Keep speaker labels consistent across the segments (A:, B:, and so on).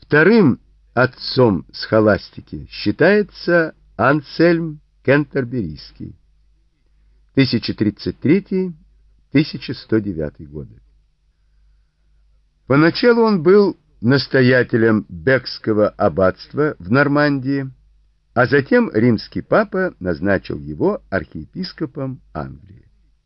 A: Вторым отцом схоластики считается Ансельм Кентерберийский, 1033-1109 годы. Поначалу он был настоятелем Бекского аббатства в Нормандии, а затем римский папа назначил его архиепископом Англии.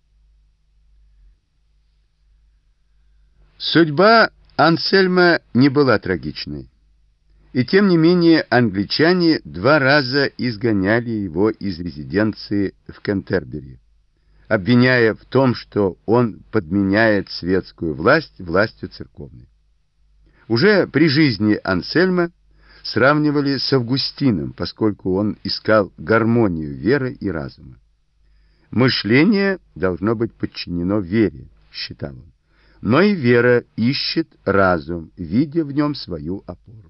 A: Судьба Ансельма не была трагичной, и тем не менее англичане 2 раза изгоняли его из резиденции в Кентербери, обвиняя в том, что он подменяет светскую власть властью церковной. Уже при жизни Ансельма сравнивали с Августином, поскольку он искал гармонию веры и разума. Мышление должно быть подчинено вере, считал он, но и вера ищет разум, видя в нем свою опору.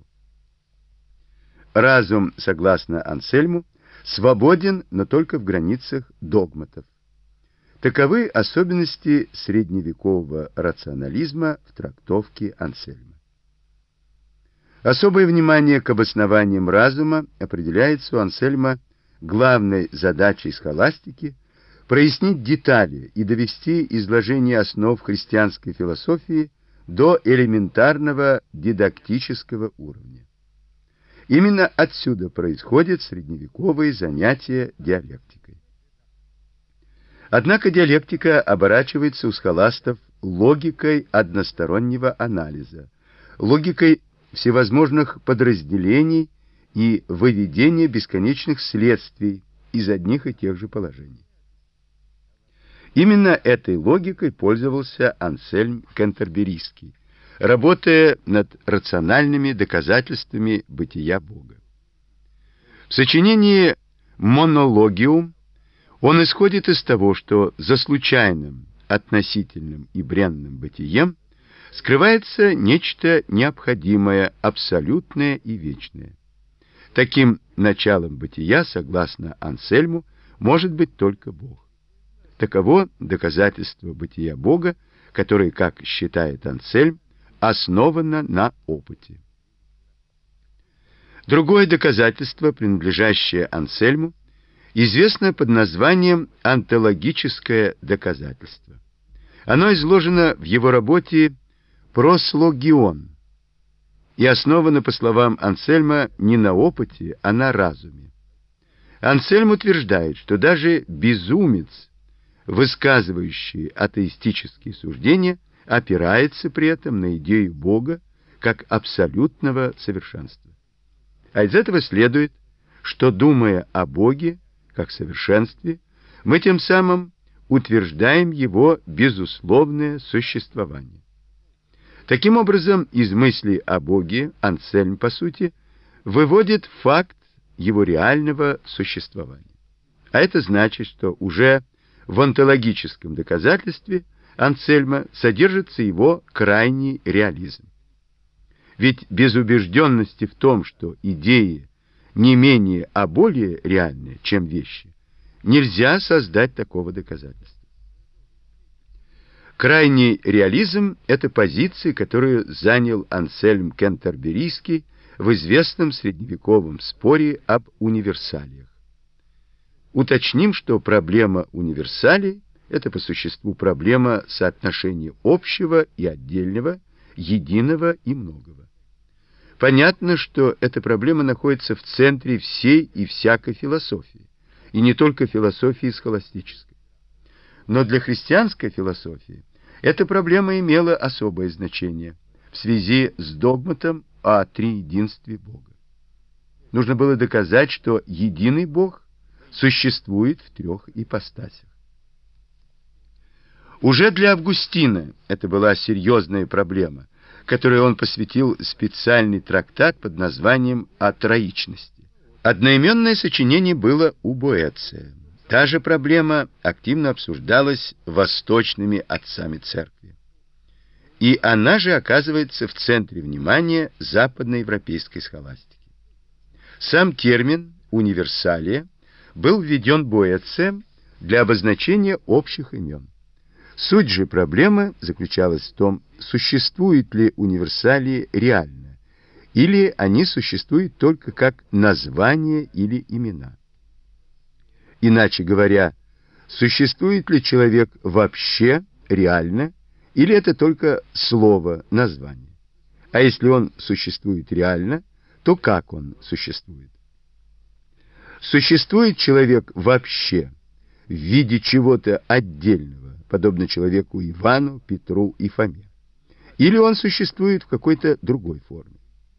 A: Разум, согласно Ансельму, свободен, но только в границах догматов. Таковы особенности средневекового рационализма в трактовке Ансельма. Особое внимание к обоснованиям разума определяется у Ансельма главной задачей схоластики прояснить детали и довести изложение основ христианской философии до элементарного дидактического уровня. Именно отсюда происходят средневековые занятия диалектикой. Однако диалектика оборачивается у схоластов логикой одностороннего анализа, логикой всевозможных подразделений и выведения бесконечных следствий из одних и тех же положений. Именно этой логикой пользовался Ансельм Кентерберийский, работая над рациональными доказательствами бытия Бога. В сочинении «Монологиум» он исходит из того, что за случайным, относительным и бренным бытием скрывается нечто необходимое, абсолютное и вечное. Таким началом бытия, согласно Ансельму, может быть только Бог. Таково доказательство бытия Бога, которое, как считает Ансельм, основано на опыте. Другое доказательство, принадлежащее Ансельму, известно под названием онтологическое доказательство. Оно изложено в его работе «Прослогион» и основано, по словам Ансельма, не на опыте, а на разуме. Ансельм утверждает, что даже безумец, высказывающий атеистические суждения, опирается при этом на идею Бога как абсолютного совершенства. А из этого следует, что, думая о Боге как совершенстве, мы тем самым утверждаем его безусловное существование. Таким образом, из мысли о Боге Ансельм, по сути, выводит факт его реального существования. А это значит, что уже в онтологическом доказательстве Ансельма содержится его крайний реализм. Ведь без убежденности в том, что идеи не менее, а более реальные, чем вещи, нельзя создать такого доказательства. Крайний реализм – это позиция, которую занял Ансельм Кентерберийский в известном средневековом споре об универсалиях. Уточним, что проблема универсалий – это по существу проблема соотношения общего и отдельного, единого и многого. Понятно, что эта проблема находится в центре всей и всякой философии, и не только философии схоластической. Но для христианской философии эта проблема имела особое значение в связи с догматом о триединстве Бога. Нужно было доказать, что единый Бог существует в 3 ипостасях. Уже для Августина это была серьезная проблема, которой он посвятил специальный трактат под названием «О троичности». Одноименное сочинение было у Боэция. Та же проблема активно обсуждалась восточными отцами церкви. И она же оказывается в центре внимания западноевропейской схоластики. Сам термин «универсалия» был введен Боэцием для обозначения общих имен. Суть же проблемы заключалась в том, существуют ли универсалии реально, или они существуют только как названия или имена. Иначе говоря, существует ли человек вообще реально, или это только слово, название? А если он существует реально, то как он существует? Существует человек вообще в виде чего-то отдельного, подобно человеку Ивану, Петру и Фоме? Или он существует в какой-то другой форме?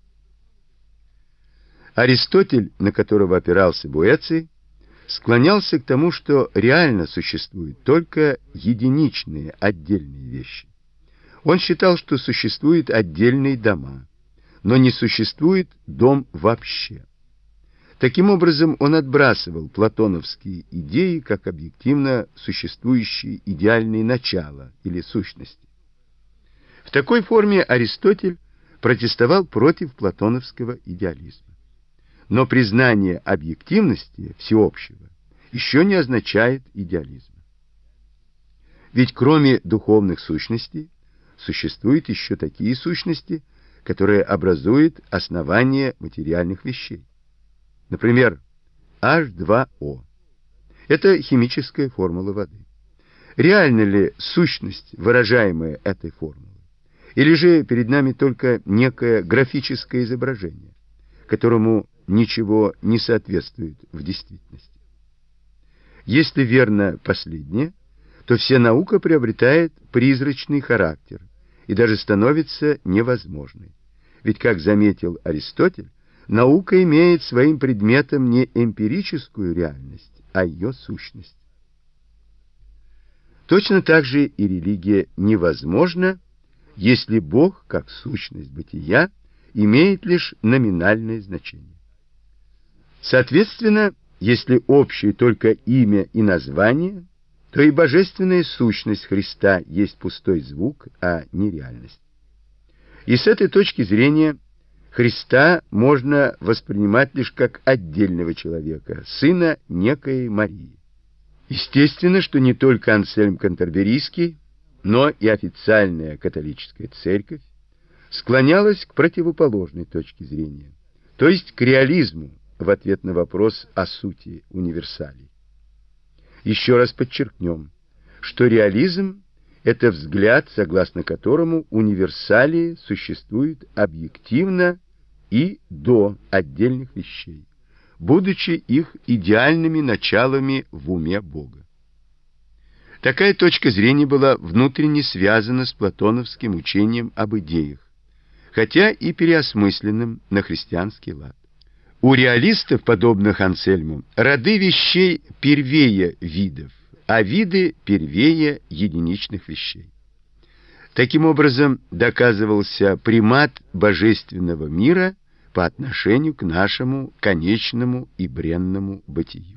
A: Аристотель, на которого опирался Буэций, склонялся к тому, что реально существуют только единичные, отдельные вещи. Он считал, что существуют отдельные дома, но не существует дом вообще. Таким образом, он отбрасывал платоновские идеи как объективно существующие идеальные начала или сущности. В такой форме Аристотель протестовал против платоновского идеализма. Но признание объективности всеобщего еще не означает идеализма. Ведь кроме духовных сущностей существуют еще такие сущности, которые образуют основание материальных вещей. Например, H2O. Это химическая формула воды. Реальна ли сущность, выражаемая этой формулой? Или же перед нами только некое графическое изображение, которому ничего не соответствует в действительности? Если верно последнее, то вся наука приобретает призрачный характер и даже становится невозможной. Ведь, как заметил Аристотель, наука имеет своим предметом не эмпирическую реальность, а ее сущность. Точно так же и религия невозможна, если Бог, как сущность бытия, имеет лишь номинальное значение. Соответственно, если общее только имя и название, то и божественная сущность Христа есть пустой звук, а не реальность. И с этой точки зрения Христа можно воспринимать лишь как отдельного человека, сына некой Марии. Естественно, что не только Ансельм Кантерберийский, но и официальная католическая церковь склонялась к противоположной точке зрения, то есть к реализму в ответ на вопрос о сути универсалий. Еще раз подчеркнем, что реализм – это взгляд, согласно которому универсалии существуют объективно и до отдельных вещей, будучи их идеальными началами в уме Бога. Такая точка зрения была внутренне связана с платоновским учением об идеях, хотя и переосмысленным на христианский лад. У реалистов, подобных Ансельму, роды вещей первее видов, а виды первее единичных вещей. Таким образом, доказывался примат божественного мира по отношению к нашему конечному и бренному бытию.